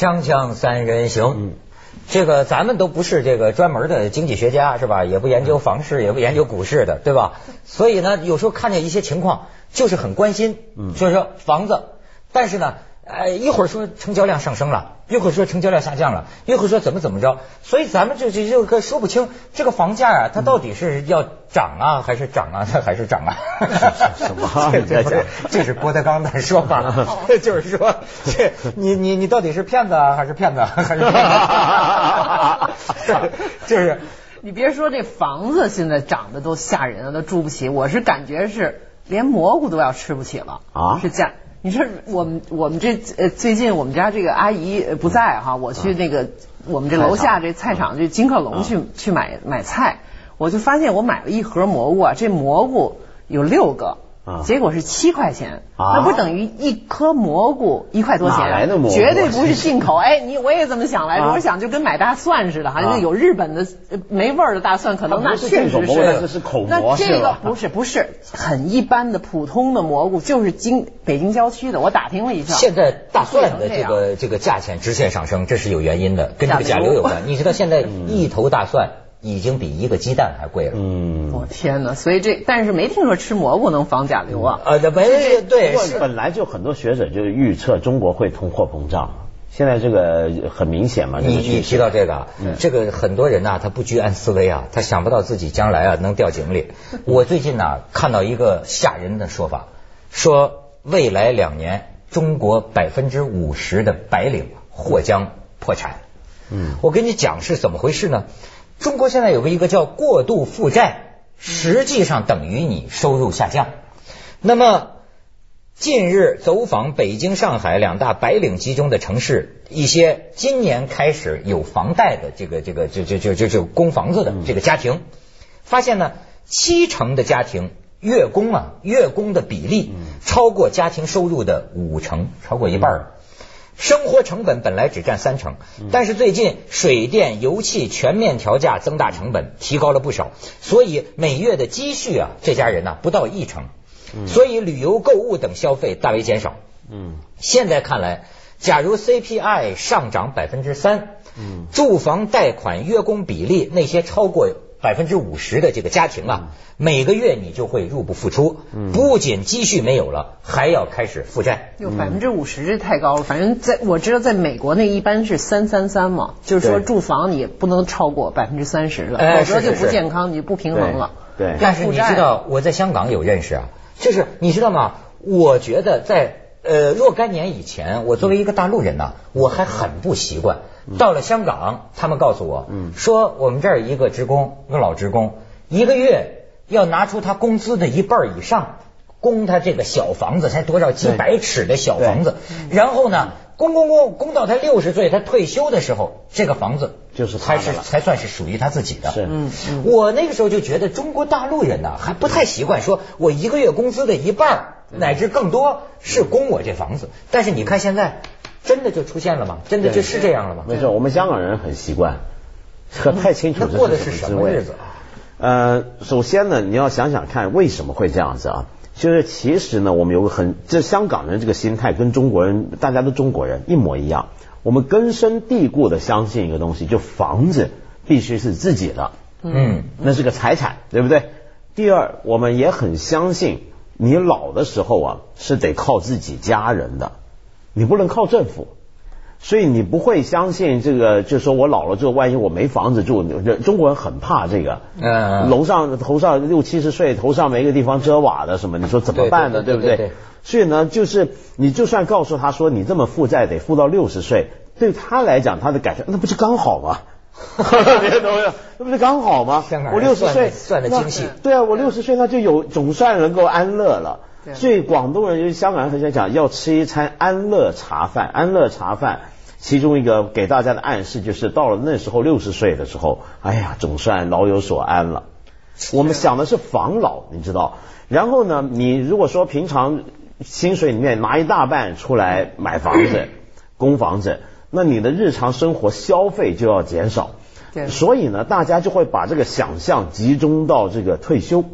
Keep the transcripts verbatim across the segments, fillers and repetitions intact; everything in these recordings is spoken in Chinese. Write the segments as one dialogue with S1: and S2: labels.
S1: 锵锵三人行，嗯，这个咱们都不是这个专门的经济学家是吧？也不研究房市，也不研究股市的，对吧？所以呢，有时候看见一些情况，就是很关心，嗯，就是说房子，但是呢，呃，一会儿说成交量上升了，一会儿说成交量下降了，一会儿说怎么怎么着，所以咱们这这这个说不清，这个房价啊，它到底是要涨啊，还是涨啊，它还是涨啊？
S2: 什么？你在讲？
S1: 这是郭德纲的说法，就是说，这你你你到底是骗子啊，还是骗子，还是骗子？就是
S3: 你别说这房子现在涨得都吓人了，都住不起。我是感觉是连蘑菇都要吃不起了啊！是价。你说我们我们这呃最近我们家这个阿姨不在哈，我去那个我们这楼下这菜场这金客隆去去买买菜，我就发现我买了一盒蘑菇啊，这蘑菇有六个。啊、结果是七块钱，啊、那不等于一颗蘑菇一块多钱？
S2: 哪来的蘑菇？
S3: 绝对不是进口。哎，你我也这么想来着，啊、我想就跟买大蒜似的，好像、啊、有日本的没味儿的大蒜，可能那确实是。
S2: 这是口蘑，
S3: 那这个不是不是很一般的普通的蘑菇，就是京北京郊区的。我打听了一下，
S1: 现在大蒜的这个这个价钱直线上升，这是有原因的，跟这个甲流有关。你知道现在一头大蒜已经比一个鸡蛋还贵了。
S3: 嗯，我、哦、天哪！所以这但是没听说吃蘑菇能防甲流啊。
S1: 呃，没对，
S2: 本来就很多学者就预测中国会通货膨胀，现在这个很明显嘛。
S1: 你你提到这个，嗯、这个很多人呢、啊，他不居安思危啊，他想不到自己将来啊能掉井里。我最近呢、啊、看到一个吓人的说法，说未来两年中国百分之五十的白领或将破产。嗯，我跟你讲是怎么回事呢？中国现在有个一个叫过度负债，实际上等于你收入下降。那么近日走访北京、上海两大白领集中的城市，一些今年开始有房贷的这个这个就就就就就供房子的这个家庭，发现呢，七成的家庭月供啊，月供的比例超过家庭收入的五成，超过一半了。生活成本本来只占三成，但是最近水电油气全面调价，增大成本，提高了不少，所以每月的积蓄啊，这家人呢、啊、不到一成，所以旅游、购物等消费大为减少。嗯，现在看来，假如 C P I 上涨百分之三，嗯，住房贷款月供比例那些超过百分之五十的这个家庭啊，每个月你就会入不敷出，不仅积蓄没有了，还要开始负债。
S3: 有百分之五十，这太高了。反正在我知道，在美国那一般是三三三嘛，就是说住房你不能超过百分之三十了，
S1: 哎、
S3: 否则就不健康，你就不平衡了。
S2: 对，对
S1: 但是你知道我在香港有认识啊，就是你知道吗？我觉得在呃若干年以前，我作为一个大陆人呐、啊，我还很不习惯。到了香港，他们告诉我，嗯，说我们这儿一个职工，一个老职工，一个月要拿出他工资的一半以上，供他这个小房子，才多少几百尺的小房子，然后呢，供供供供到他六十岁，他退休的时候，这个房子
S2: 就是
S1: 才是才算是属于他自己的。
S2: 是，嗯，
S1: 我那个时候就觉得中国大陆人呢、啊、还不太习惯，说我一个月工资的一半乃至更多是供我这房子，但是你看现在。真的就出现了吗？真的就是这样了吗？
S2: 没错，我们香港人很习惯，可太清楚这
S1: 过的是什么日子啊？
S2: 呃，首先呢，你要想想看为什么会这样子啊？就是其实呢，我们有个很，这香港人这个心态跟中国人，大家都中国人一模一样。我们根深蒂固的相信一个东西，就房子必须是自己的，嗯，那是个财产，对不对？第二，我们也很相信，你老的时候啊，是得靠自己家人的。你不能靠政府，所以你不会相信这个，就是说我老了之后，万一我没房子住，中国人很怕这个，嗯，楼上头上六七十岁，头上没个地方遮瓦的什么，你说怎么办呢？对不对？所以呢，就是你就算告诉他说你这么负债得负到六十岁，对他来讲他的感觉那不是刚好吗？别懂了，那不是刚好吗？我六十岁
S1: 算的精细，
S2: 对啊，我六十岁那就有总算能够安乐了。所以广东人就是香港人很想讲要吃一餐安乐茶饭，安乐茶饭其中一个给大家的暗示就是到了那时候六十岁的时候，哎呀总算老有所安了。我们想的是防老，你知道。然后呢，你如果说平常薪水里面拿一大半出来买房子供房子，那你的日常生活消费就要减少，所以呢大家就会把这个想象集中到这个退休。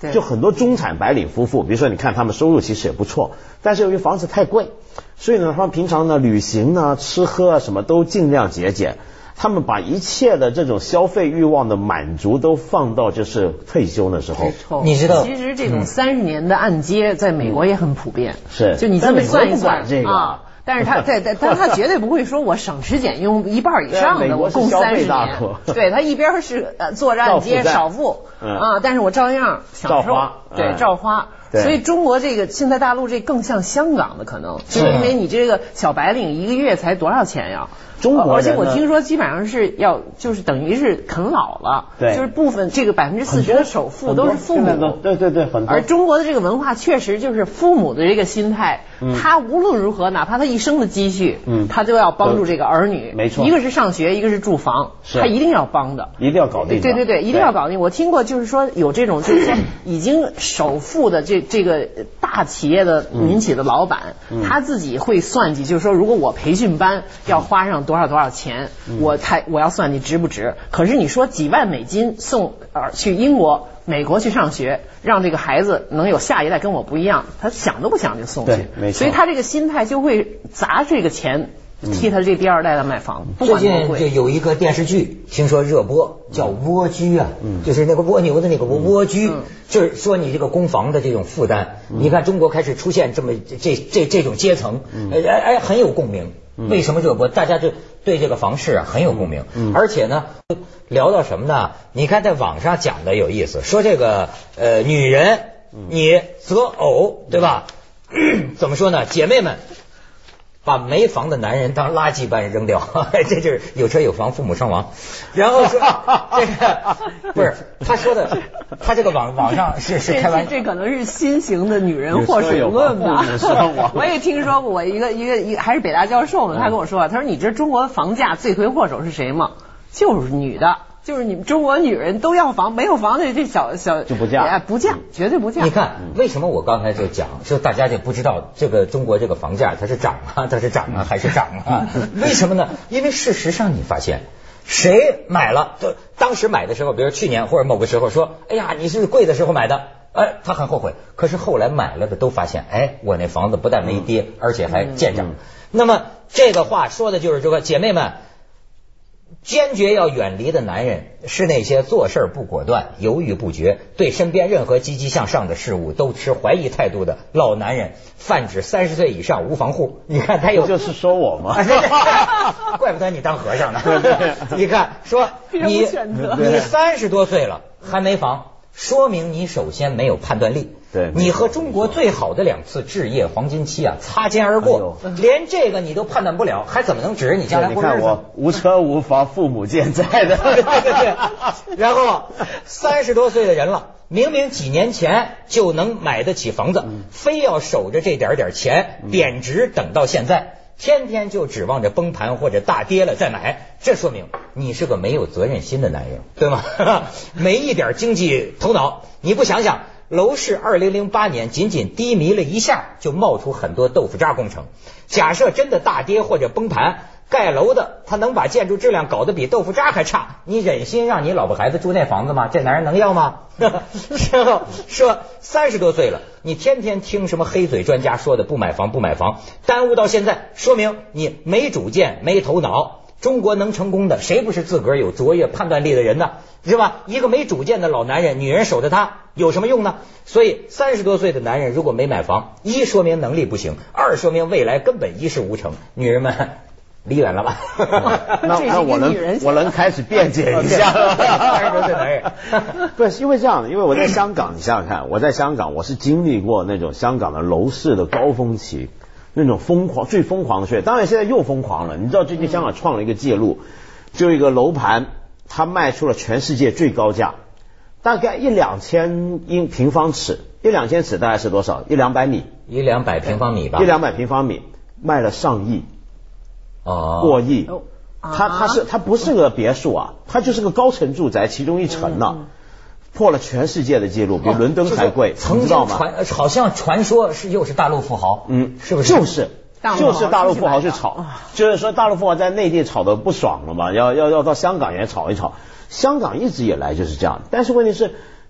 S2: 就很多中产白领夫妇，比如说你看他们收入其实也不错，但是由于房子太贵，所以呢，他们平常呢旅行呢、吃喝啊什么都尽量节俭。他们把一切的这种消费欲望的满足都放到就是退休的时候。
S1: 你知道，
S3: 其实这种三十年的按揭在美国也很普遍。
S2: 是，
S3: 就你这么算一算
S2: 这个
S3: 啊。但是他在在，但他绝对不会说我省吃俭用一半以上的，我供三十年。对他一边是呃做着按揭少付啊，但是我照样享受，对，照花。所以中国这个现在大陆这更像香港的可能，就是因为你这个小白领一个月才多少钱呀？
S2: 中国，
S3: 而且我听说基本上是要就是等于是啃老了，
S2: 对，
S3: 就是部分这个百分之四十的首付都是父母，
S2: 对对对，很多。
S3: 而中国的这个文化确实就是父母的这个心态，嗯、他无论如何，哪怕他一生的积蓄，嗯，他都要帮助这个儿女，
S2: 没错，
S3: 一个是上学，一个是住房，他一定要帮的，
S2: 一定要搞定，
S3: 对对对，一定要搞定。我听过就是说有这种就是说已经首付的这这个大企业的民企的老板，嗯、他自己会算计，就是说如果我培训班要花上多少多少钱。嗯、我才我要算你值不值？可是你说几万美金送呃去英国、美国去上学，让这个孩子能有下一代跟我不一样，他想都不想就送去，
S2: 没错。
S3: 所以他这个心态就会砸这个钱。替他这第二代的买房，
S1: 嗯、最近就有一个电视剧，听说热播，叫《蜗居》啊，嗯、就是那个蜗牛的那个蜗蜗居，嗯、就是说你这个公房的这种负担。嗯、你看中国开始出现这么这这这种阶层，哎哎很有共鸣。嗯、为什么热播？大家就对这个房市啊很有共鸣。嗯、而且呢，聊到什么呢？你看在网上讲的有意思，说这个呃女人你择偶对吧？嗯、怎么说呢？姐妹们。把没房的男人当垃圾般扔掉，这就是有车有房父母双亡。然后说这个不是他说的，他这个网网上是是开玩笑，
S3: 这可能是新型的女人祸水论吧。我也听说过，我一个一个一个还是北大教授呢，他跟我说，他说你知道中国房价罪魁祸首是谁吗？就是女的。就是你们中国女人都要房，没有房的这小小
S2: 就不嫁，
S3: 哎，不嫁，绝对不嫁。
S1: 你看为什么我刚才就讲，说大家就不知道这个中国这个房价它是涨啊，它是涨啊还是涨啊？为什么呢？因为事实上你发现，谁买了，就当时买的时候，比如去年或者某个时候说，哎呀，你是贵的时候买的，哎，他很后悔。可是后来买了的都发现，哎，我那房子不但没跌，而且还见涨。那么这个话说的就是这个姐妹们。坚决要远离的男人是那些做事不果断、犹豫不决，对身边任何积极向上的事物都持怀疑态度的老男人，泛指三十岁以上无房户。你看他有，
S2: 就是说我吗？
S1: 怪不得你当和尚呢。你看说你你三十多岁了还没房，说明你首先没有判断力。
S2: 对，
S1: 你和中国最好的两次置业黄金期啊擦肩而过，哎、连这个你都判断不了，还怎么能指着你将来过日子？
S2: 你看我无车无房，父母健在的，
S1: 对对对。然后三十多岁的人了，明明几年前就能买得起房子，嗯、非要守着这点点钱贬值，等到现在。天天就指望着崩盘或者大跌了再买，这说明你是个没有责任心的男人，对吗？没一点经济头脑。你不想想，楼市二零零八年仅仅低迷了一下，就冒出很多豆腐渣工程。假设真的大跌或者崩盘，盖楼的他能把建筑质量搞得比豆腐渣还差，你忍心让你老婆孩子住那房子吗？这男人能要吗？然后说三十多岁了，你天天听什么黑嘴专家说的不买房不买房，耽误到现在，说明你没主见没头脑。中国能成功的，谁不是自个儿有卓越判断力的人呢？是吧？一个没主见的老男人，女人守着他有什么用呢？所以三十多岁的男人如果没买房，一说明能力不行，二说明未来根本一事无成。女人们离远了吧？
S2: 那那我能我能开始辩解一下了。
S1: 三十多岁男人，
S2: 不是因为这样的，因为我在香港，你想想看，我在香港我是经历过那种香港的楼市的高峰期。那种疯狂最疯狂的税，当然现在又疯狂了。你知道最近香港创了一个记录，就一个楼盘，它卖出了全世界最高价，大概一两千英平方尺，一两千尺大概是多少？一两百米，
S1: 一两百平方米吧，
S2: 一两百平方米卖了上亿，
S1: 哦，
S2: 过亿。它它是它不是个别墅啊，它就是个高层住宅其中一层呢。嗯破了全世界的记录，比伦敦还贵，
S1: 曾经传好像传说是又是大陆富豪，
S2: 嗯，
S1: 是不是？
S2: 就是就是大陆富豪去炒，就是说大陆富豪在内地炒的不爽了嘛，要要要到香港也炒一炒。香港一直以来就是这样，但是问题是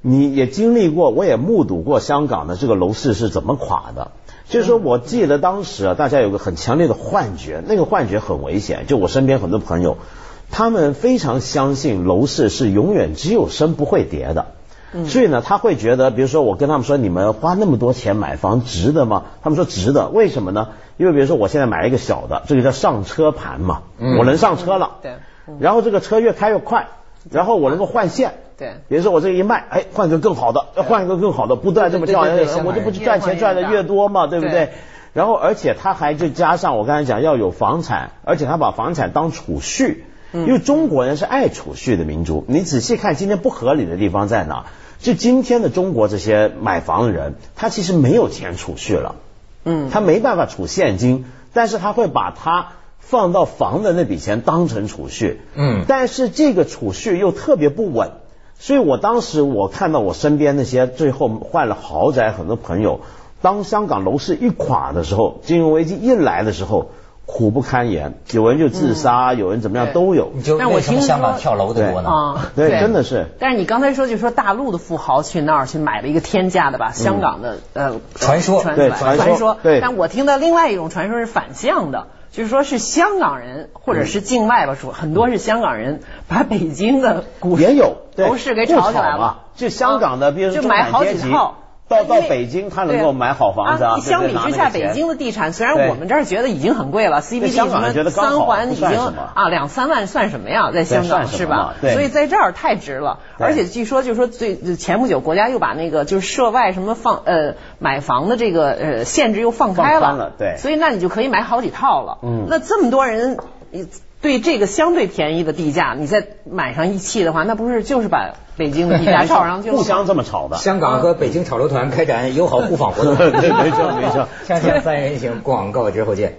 S2: 你也经历过，我也目睹过香港的这个楼市是怎么垮的。就是说我记得当时啊，大家有个很强烈的幻觉，那个幻觉很危险。就我身边很多朋友，他们非常相信楼市是永远只有升不会跌的。所以呢，他会觉得，比如说我跟他们说，你们花那么多钱买房值得吗？他们说值得。为什么呢？因为比如说我现在买一个小的，这个叫上车盘嘛，嗯、我能上车了，对，嗯、然后这个车越开越快，然后我能够换线，对，比如说我这个一卖，哎，换个更好的，要换一个更好的，不断这么跳，我就不赚钱赚的越多嘛，对不对？然后而且他还就加上我刚才讲要有房产，而且他把房产当储蓄，因为中国人是爱储蓄的民族。你仔细看今天不合理的地方在哪？就今天的中国这些买房的人，他其实没有钱储蓄了，嗯，他没办法储现金，但是他会把它放到房的那笔钱当成储蓄，嗯，但是这个储蓄又特别不稳，所以我当时我看到我身边那些最后换了豪宅很多朋友，当香港楼市一垮的时候，金融危机一来的时候，苦不堪言，有人就自杀，嗯、有人怎么样都有。
S1: 你就为什么香港跳楼的多呢？
S3: 啊，
S2: 对，对真的是。
S3: 但是你刚才说，就说大陆的富豪去那儿去买了一个天价的吧？嗯、香港的呃
S1: 传说，
S2: 对传说，对。
S3: 但我听到另外一种传说是反向的。就是说是香港人或者是境外吧，说很多是香港人把北京的股
S2: 也有
S3: 楼市给炒起来了，
S2: 就香港的，比如说
S3: 就买好几套。
S2: 到到北京，他能够买好房子啊！
S3: 相比之下，北京的地产虽然我们这儿觉得已经很贵了 ，C B D 什么三环已经啊两三万算什么呀？在香港是吧？所以在这儿太值了。而且据说就是说最前不久国家又把那个就是涉外什么放呃买房的这个呃限制又放开了，
S2: 对，
S3: 所以那你就可以买好几套了。嗯，那这么多人对这个相对便宜的地价，你再买上一期的话，那不是就是把北京的地价炒上去了？
S2: 互相这么炒的。
S1: 香港和北京炒楼团开展友好互访活动。
S2: 对，没错没错。
S1: 锵锵三人行，广告之后见。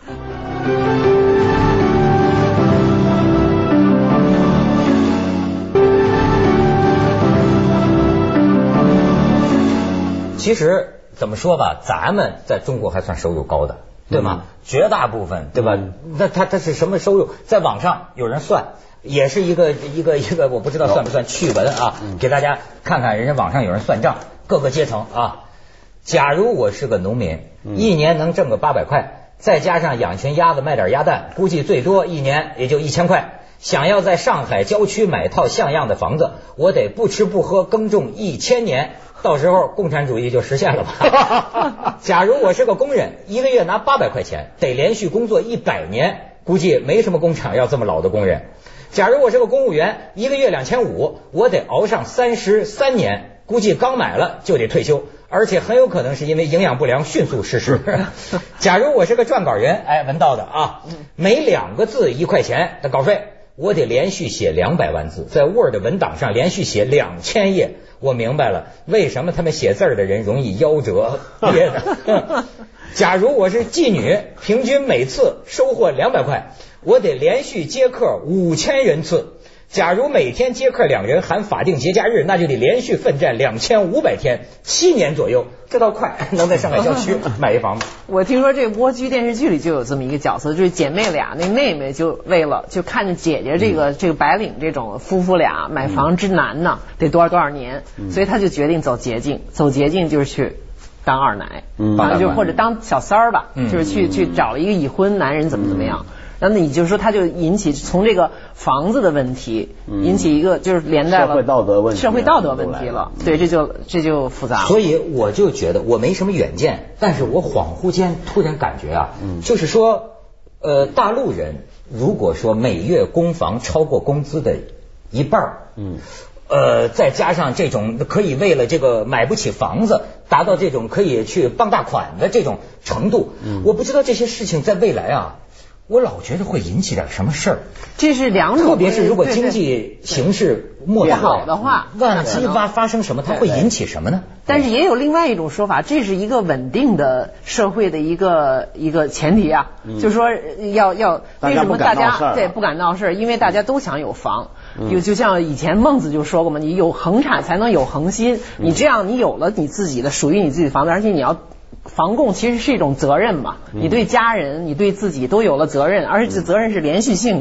S1: 其实怎么说吧，咱们在中国还算收入高的。对吗？嗯、绝大部分对吧？嗯、那他他是什么收入？在网上有人算，也是一个一个一个，我不知道算不算趣闻啊？嗯、给大家看看，人家网上有人算账，各个阶层啊。假如我是个农民，嗯、一年能挣个八百块，再加上养群鸭子卖点鸭蛋，估计最多一年也就一千块。想要在上海郊区买套像样的房子，我得不吃不喝耕种一千年。到时候共产主义就实现了吧？假如我是个工人，一个月拿八百块钱，得连续工作一百年，估计没什么工厂要这么老的工人。假如我是个公务员，一个月两千五，我得熬上三十三年，估计刚买了就得退休，而且很有可能是因为营养不良迅速逝世。假如我是个撰稿人，哎，文道的啊，每两个字一块钱的稿费，我得连续写两百万字，在 Word 文档上连续写两千页。我明白了，为什么他们写字的人容易夭折憋的。假如我是妓女，平均每次收获两百块，我得连续接客五千人次。假如每天接客两人含法定节假日，那就得连续奋战两千五百天，七年左右，这倒快，能在上海郊区买一房子。
S3: 我听说这个蜗居电视剧里就有这么一个角色，就是姐妹俩，那妹妹就为了就看着姐姐这个、嗯、这个白领这种夫妇俩买房之难呢，嗯、得多少多少年，嗯、所以她就决定走捷径，走捷径就是去当二奶，嗯、啊，就或者当小三儿吧，嗯、就是去去找了一个已婚男人怎么怎么样。嗯那你就是说，他就引起从这个房子的问题，嗯、引起一个就是连带了
S2: 社会道德问题，
S3: 社会道德问题了。对，这就这就复杂了。
S1: 所以我就觉得我没什么远见，但是我恍惚间突然感觉啊，嗯、就是说，呃，大陆人如果说每月供房超过工资的一半，嗯，呃，再加上这种可以为了这个买不起房子，达到这种可以去傍大款的这种程度，嗯、我不知道这些事情在未来啊。我老觉得会引起点什么事儿，
S3: 这是两种，
S1: 特别是如果经济形势末
S3: 不好的话，
S1: 万一发发生什么，它会引起什么呢？
S3: 但是也有另外一种说法，这是一个稳定的社会的一个一个前提啊，嗯、就是说要要为什么大家对不敢闹事儿，因为大家都想有房。有、嗯、就像以前孟子就说过嘛，你有恒产才能有恒心，嗯、你这样你有了你自己的属于你自己的房子，而且你要。房供其实是一种责任嘛，你对家人、你对自己都有了责任，而且责任是连续性的。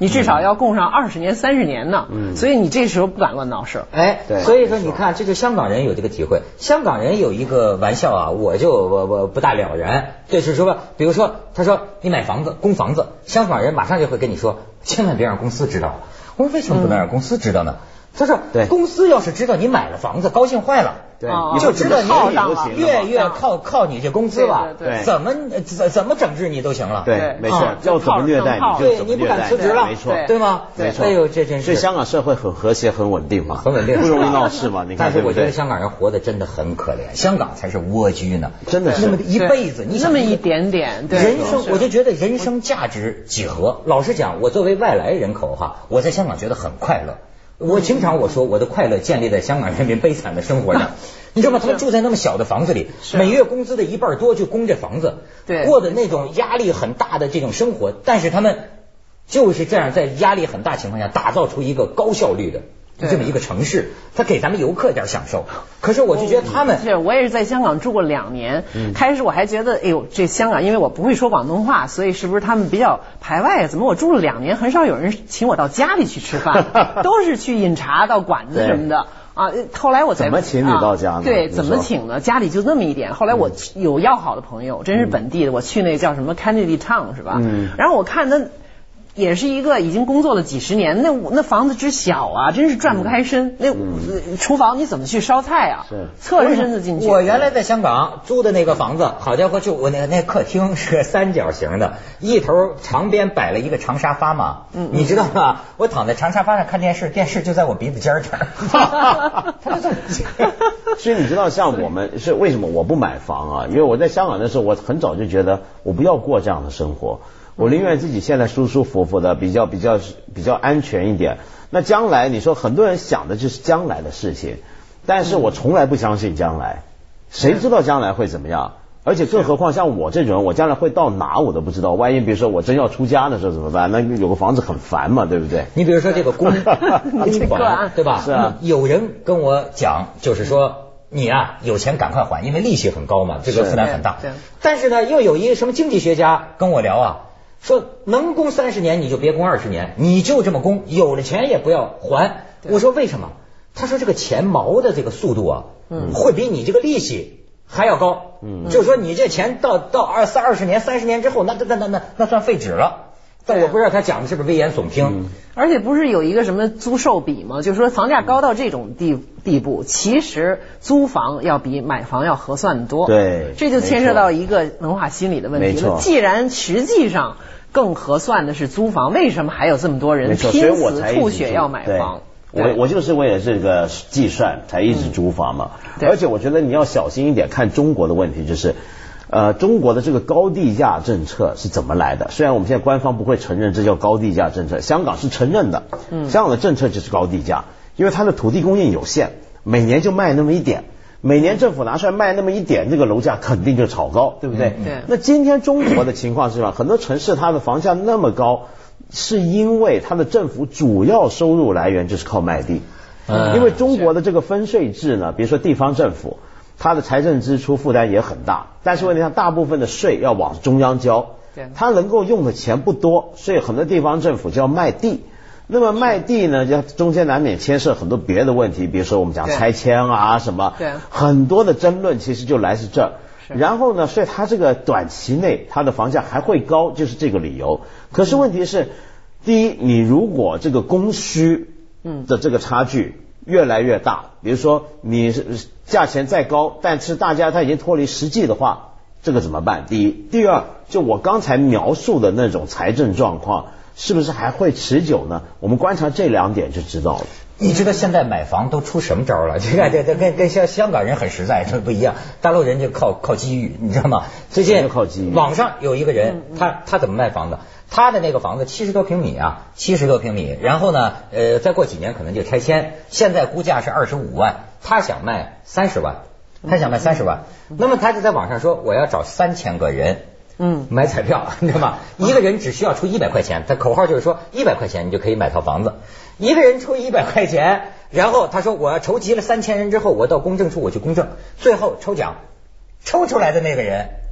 S3: 你至少要供上二十年、三十年呢。嗯，所以你这时候不敢乱闹事。
S1: 哎，对，所以说你看，这就香港人有这个体会。香港人有一个玩笑啊，我就我我不大了然，就是说，比如说，他说你买房子供房子，香港人马上就会跟你说，千万别让公司知道。我说为什么不能让公司知道呢？他说，公司要是知道你买了房子，高兴坏了。
S2: 对，
S1: 就知道你月月靠靠你这工资吧，
S3: 对，
S1: 怎么怎怎么整治你都行了，
S2: 对，没错，要怎么虐待你就怎么虐待，
S1: 你不敢辞职了，
S2: 没错，
S1: 对吗？
S2: 没错，
S1: 哎呦，这真是，
S2: 所以香港社会很和谐、很稳定嘛，
S1: 很稳定，
S2: 不容易闹事嘛。你看，
S1: 但是我觉得香港人活得真的很可怜，香港才是蜗居呢，
S2: 真的是
S1: 那么一辈子，你
S3: 那么一点点，
S1: 人生我就觉得人生价值几何。老实讲，我作为外来人口哈，我在香港觉得很快乐。我经常我说我的快乐建立在香港人民悲惨的生活上，你知道吗？他们住在那么小的房子里，每月工资的一半多就供这房子，
S3: 对，
S1: 过的那种压力很大的这种生活，但是他们就是这样在压力很大情况下打造出一个高效率的这么一个城市，他给咱们游客一点享受。可是我就觉得他们，
S3: 是我也是在香港住过两年，嗯、开始我还觉得，哎呦，这香港，因为我不会说广东话，所以是不是他们比较排外？怎么我住了两年，很少有人请我到家里去吃饭，都是去饮茶到馆子什么的。啊，后来我才
S2: 怎么请你到家呢？
S3: 啊、对，怎么请呢？家里就那么一点。后来我有要好的朋友，真是本地的，我去那个叫什么 Kennedy Town 是吧？嗯。然后我看那。也是一个已经工作了几十年，那那房子之小啊，真是转不开身。那、嗯、厨房你怎么去烧菜啊？
S2: 是
S3: 侧着身子进去。
S1: 我原来在香港租的那个房子，好家伙，就我那个那客厅是个三角形的，一头长边摆了一个长沙发嘛，嗯，你知道吗？我躺在长沙发上看电视，电视就在我鼻子尖儿这儿。他就这么
S2: 所以你知道，像我们是为什么我不买房啊？因为我在香港的时候，我很早就觉得我不要过这样的生活。我宁愿自己现在舒舒服服的，比较比较比较安全一点。那将来你说很多人想的就是将来的事情，但是我从来不相信将来，谁知道将来会怎么样？而且更何况像我这种人，我将来会到哪我都不知道。万一比如说我真要出家的时候怎么办？那有个房子很烦嘛，对不对？
S1: 你比如说这个公公款，对吧？
S2: 是啊。
S1: 有人跟我讲，就是说你啊有钱赶快还，因为利息很高嘛，这个负担很大。但是呢，又有一个什么经济学家跟我聊啊。说能供三十年你就别供二十年，你就这么供，有了钱也不要还。我说为什么？他说这个钱毛的这个速度啊，嗯，会比你这个利息还要高。嗯，就是说你这钱到到二三二十年、三十年之后，那那那那那算废纸了。但我不知道他讲的是不是危言耸听。嗯、
S3: 而且不是有一个什么租售比吗？就是说房价高到这种地地步，其实租房要比买房要合算的多。
S2: 对，
S3: 这就牵涉到一个文化心理的问题了。既然实际上更合算的是租房，为什么还有这么多人拼死吐血要买房？
S2: 我我就是为了这个计算才一直租房嘛。嗯、而且我觉得你要小心一点，看中国的问题就是。呃，中国的这个高地价政策是怎么来的？虽然我们现在官方不会承认这叫高地价政策，香港是承认的。嗯，香港的政策就是高地价，因为它的土地供应有限，每年就卖那么一点，每年政府拿出来卖那么一点，这个楼价肯定就炒高，对不对？
S3: 对。
S2: 那今天中国的情况是什么？很多城市它的房价那么高，是因为它的政府主要收入来源就是靠卖地。嗯，因为中国的这个分税制呢，比如说地方政府。它的财政支出负担也很大，但是问题上大部分的税要往中央交，它能够用的钱不多，所以很多地方政府就要卖地。那么卖地呢，就中间难免牵涉很多别的问题，比如说我们讲拆迁啊什么，很多的争论其实就来自这儿。然后呢，所以它这个短期内它的房价还会高，就是这个理由。可是问题是，第一，你如果这个供需的这个差距越来越大，比如说你价钱再高，但是大家他已经脱离实际的话，这个怎么办？第一，第二，就我刚才描述的那种财政状况，是不是还会持久呢？我们观察这两点就知道了。
S1: 你知道现在买房都出什么招了？这个这这跟跟香香港人很实在，这不一样。大陆人就靠靠机遇，你知道吗？最近
S2: 靠机遇。
S1: 网上有一个人，他他怎么卖房子？他的那个房子七十多平米啊，七十多平米，然后呢，呃，再过几年可能就拆迁，现在估价是二十五万，他想卖三十万，他想卖三十万，那么他就在网上说我要找三千个人，嗯，买彩票，你知道吗？一个人只需要出一百块钱，他口号就是说一百块钱你就可以买套房子，一个人出一百块钱，然后他说我要筹集了三千人之后，我到公证处我去公证，最后抽奖，抽出来的那个人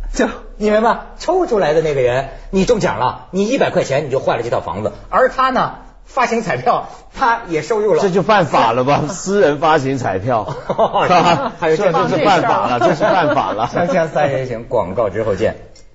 S3: 就
S1: 你明白？抽出来的那个人，你中奖了，你一百块钱你就换了这套房子，而他呢，发行彩票，他也收入了，
S2: 这就犯法了吧？私人发行彩票，
S1: 还有这
S2: 就是犯法了，这是犯法了。
S1: 锵锵三人行，广告之后见。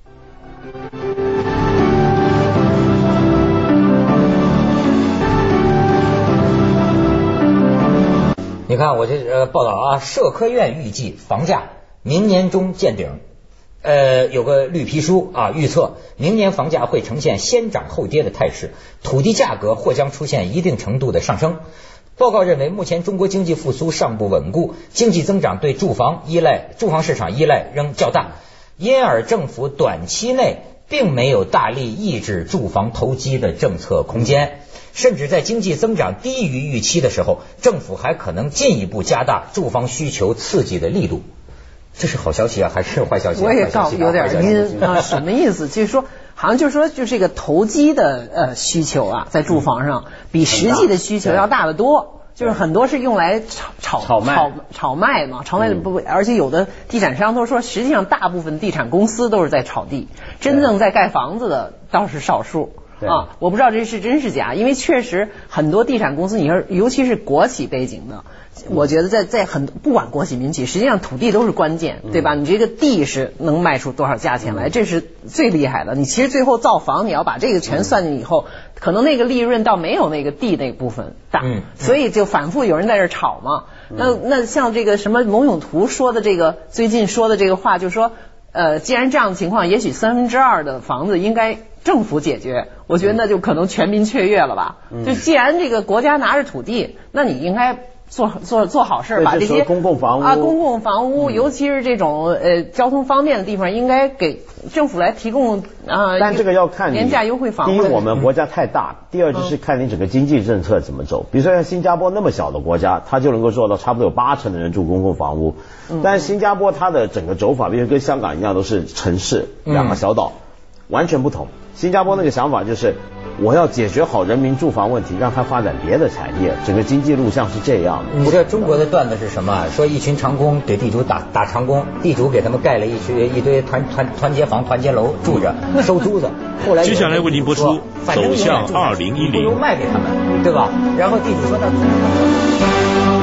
S1: 你看我这呃报道啊，社科院预计房价明年中见顶，呃有个绿皮书啊预测明年房价会呈现先涨后跌的态势，土地价格或将出现一定程度的上升。报告认为，目前中国经济复苏尚不稳固，经济增长对住房依赖住房市场依赖仍较大，因而政府短期内并没有大力抑制住房投机的政策空间。甚至在经济增长低于预期的时候，政府还可能进一步加大住房需求刺激的力度。这是好消息啊，还是坏消息啊？
S3: 我也告有点晕啊，什么意思？就是说，好像就是说，就这个投机的呃需求啊，在住房上比实际的需求要大得多。就是很多是用来炒炒
S2: 炒卖
S3: 炒炒卖嘛，炒卖不，而且有的地产商都说，实际上大部分地产公司都是在炒地，真正在盖房子的倒是少数。啊，我不知道这是真是假，因为确实很多地产公司，你说尤其是国企背景的，我觉得在在很不管国企民企，实际上土地都是关键，对吧？你这个地是能卖出多少价钱来，这是最厉害的。你其实最后造房，你要把这个全算进以后，可能那个利润倒没有那个地那部分大，嗯，所以就反复有人在这炒嘛。那那像这个什么龙永图说的这个最近说的这个话，就说呃，既然这样的情况，也许三分之二的房子应该政府解决，我觉得那就可能全民雀跃了吧。嗯、就既然这个国家拿着土地，那你应该做做做好事，把这些
S2: 公共房屋
S3: 啊公共房屋，嗯、尤其是这种呃交通方便的地方，应该给政府来提供啊。
S2: 但这个要看
S3: 廉价优惠房。
S2: 第一，我们国家太大；第二，就是看你整个经济政策怎么走。比如说像新加坡那么小的国家，它就能够做到差不多有八成的人住公共房屋。嗯、但是新加坡它的整个走法，比如跟香港一样，都是城市两个小岛，嗯、完全不同。新加坡那个想法就是，我要解决好人民住房问题，让他发展别的产业，整个经济路向是这样的。
S1: 你知道中国的段子是什么？说一群长工给地主打打长工，地主给他们盖了一区一堆团团团结房、团结楼住着，收租子。后来
S4: 接下来为您播出走向二零一零，
S1: 不如卖给他们，对吧？然后地主说那。